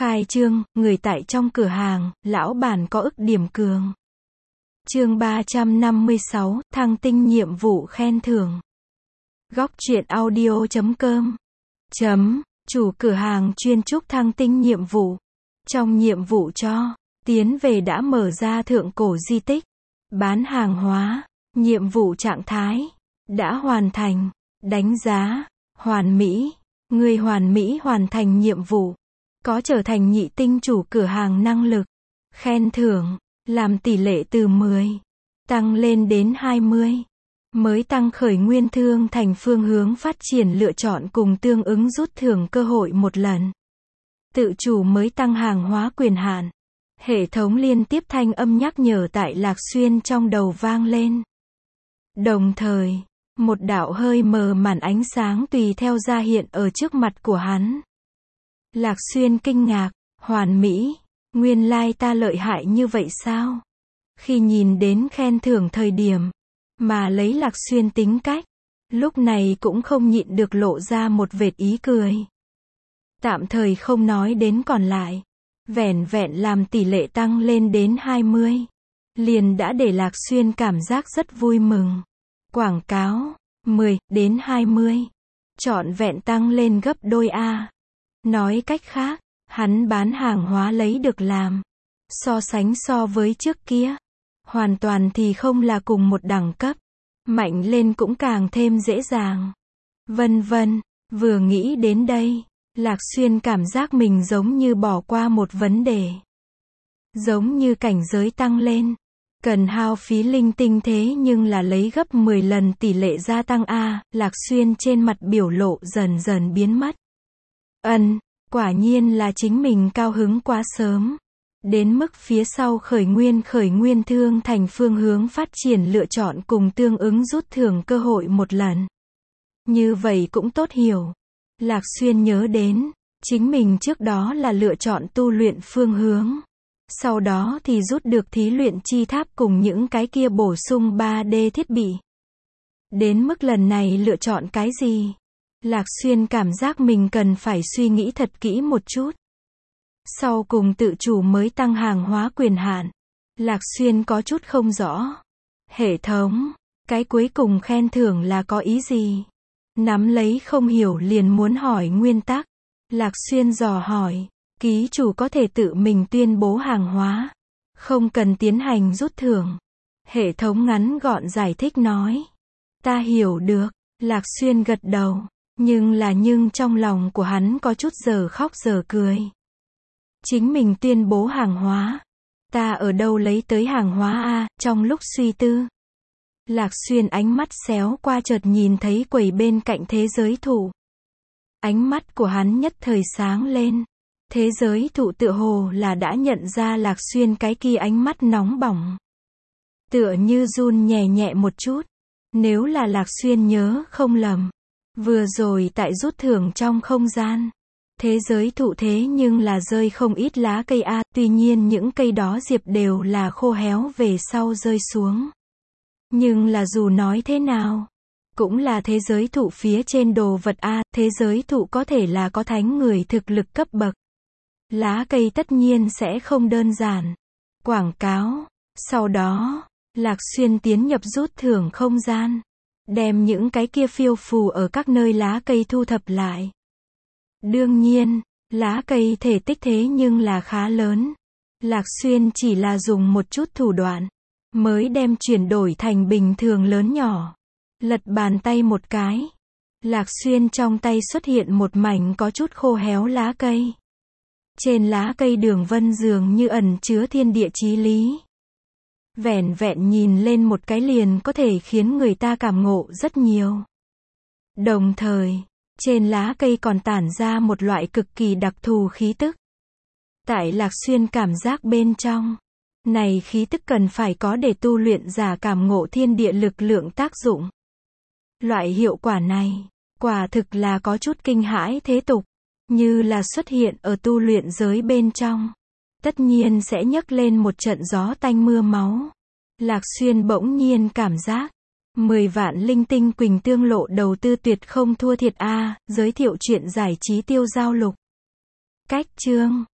Khai trương, người tại trong cửa hàng, lão bản có ức điểm cường. Chương 356, thăng tinh nhiệm vụ khen thưởng. Góc truyện audio.com. Chủ cửa hàng chuyên trúc thăng tinh nhiệm vụ. Trong nhiệm vụ cho, tiến về đã mở ra thượng cổ di tích. Bán hàng hóa, nhiệm vụ trạng thái, đã hoàn thành, đánh giá, hoàn mỹ. Người hoàn mỹ hoàn thành nhiệm vụ. Có trở thành nhị tinh chủ cửa hàng năng lực. Khen thưởng, làm tỷ lệ từ 10, tăng lên đến 20. Mới tăng khởi nguyên thương thành phương hướng phát triển lựa chọn cùng tương ứng rút thưởng cơ hội một lần. Tự chủ mới tăng hàng hóa quyền hạn. Hệ thống liên tiếp thanh âm nhắc nhở tại Lạc Xuyên trong đầu vang lên. Đồng thời, một đạo hơi mờ màn ánh sáng tùy theo ra hiện ở trước mặt của hắn. Lạc Xuyên kinh ngạc, hoàn mỹ, nguyên lai ta lợi hại như vậy sao? Khi nhìn đến khen thưởng thời điểm, mà lấy Lạc Xuyên tính cách, lúc này cũng không nhịn được lộ ra một vệt ý cười. Tạm thời không nói đến còn lại, vẻn vẹn làm tỷ lệ tăng lên đến 20, liền đã để Lạc Xuyên cảm giác rất vui mừng. Quảng cáo, 10 đến 20, trọn vẹn tăng lên gấp đôi A. Nói cách khác, hắn bán hàng hóa lấy được làm, so với trước kia, hoàn toàn thì không là cùng một đẳng cấp, mạnh lên cũng càng thêm dễ dàng. Vân vân, vừa nghĩ đến đây, Lạc Xuyên cảm giác mình giống như bỏ qua một vấn đề. Giống như cảnh giới tăng lên, cần hao phí linh tinh thế nhưng là lấy gấp 10 lần tỷ lệ gia tăng A, Lạc Xuyên trên mặt biểu lộ dần dần biến mất. Quả nhiên là chính mình cao hứng quá sớm. Đến mức phía sau khởi nguyên thương thành phương hướng phát triển lựa chọn cùng tương ứng rút thưởng cơ hội một lần. Như vậy cũng tốt hiểu. Lạc Xuyên nhớ đến, chính mình trước đó là lựa chọn tu luyện phương hướng. Sau đó thì rút được thí luyện chi tháp cùng những cái kia bổ sung 3D thiết bị. Đến mức lần này lựa chọn cái gì? Lạc Xuyên cảm giác mình cần phải suy nghĩ thật kỹ một chút. Sau cùng tự chủ mới tăng hàng hóa quyền hạn. Lạc Xuyên có chút không rõ. Hệ thống, cái cuối cùng khen thưởng là có ý gì? Nắm lấy không hiểu liền muốn hỏi nguyên tắc. Lạc Xuyên dò hỏi, ký chủ có thể tự mình tuyên bố hàng hóa, không cần tiến hành rút thưởng. Hệ thống ngắn gọn giải thích nói. Ta hiểu được, Lạc Xuyên gật đầu. Nhưng trong lòng của hắn có chút giờ khóc giờ cười. Chính mình tuyên bố hàng hóa. Ta ở đâu lấy tới hàng hóa a? Trong lúc suy tư, Lạc Xuyên ánh mắt xéo qua chợt nhìn thấy quầy bên cạnh thế giới thụ. Ánh mắt của hắn nhất thời sáng lên. Thế giới thụ tựa hồ là đã nhận ra Lạc Xuyên cái kia ánh mắt nóng bỏng. Tựa như run nhẹ nhẹ một chút. Nếu là Lạc Xuyên nhớ không lầm, vừa rồi tại rút thưởng trong không gian, thế giới thụ thế nhưng là rơi không ít lá cây A, tuy nhiên những cây đó diệp đều là khô héo về sau rơi xuống. Nhưng là dù nói thế nào, cũng là thế giới thụ phía trên đồ vật A, thế giới thụ có thể là có thánh người thực lực cấp bậc. Lá cây tất nhiên sẽ không đơn giản. Quảng cáo, sau đó, Lạc Xuyên tiến nhập rút thưởng không gian. Đem những cái kia phiêu phù ở các nơi lá cây thu thập lại. Đương nhiên, lá cây thể tích thế nhưng là khá lớn. Lạc Xuyên chỉ là dùng một chút thủ đoạn, mới đem chuyển đổi thành bình thường lớn nhỏ. Lật bàn tay một cái. Lạc Xuyên trong tay xuất hiện một mảnh có chút khô héo lá cây. Trên lá cây đường vân dường như ẩn chứa thiên địa chí lý. Vẻn vẹn nhìn lên một cái liền có thể khiến người ta cảm ngộ rất nhiều. Đồng thời, trên lá cây còn tản ra một loại cực kỳ đặc thù khí tức. Tại Lạc Xuyên cảm giác bên trong, này khí tức cần phải có để tu luyện giả cảm ngộ thiên địa lực lượng tác dụng. Loại hiệu quả này, quả thực là có chút kinh hãi thế tục, như là xuất hiện ở tu luyện giới bên trong. Tất nhiên sẽ nhấc lên một trận gió tanh mưa máu. Lạc Xuyên bỗng nhiên cảm giác 10 vạn linh tinh Quỳnh Tương Lộ đầu tư tuyệt không thua thiệt a. Giới thiệu chuyện giải trí tiêu giao lục. Cách chương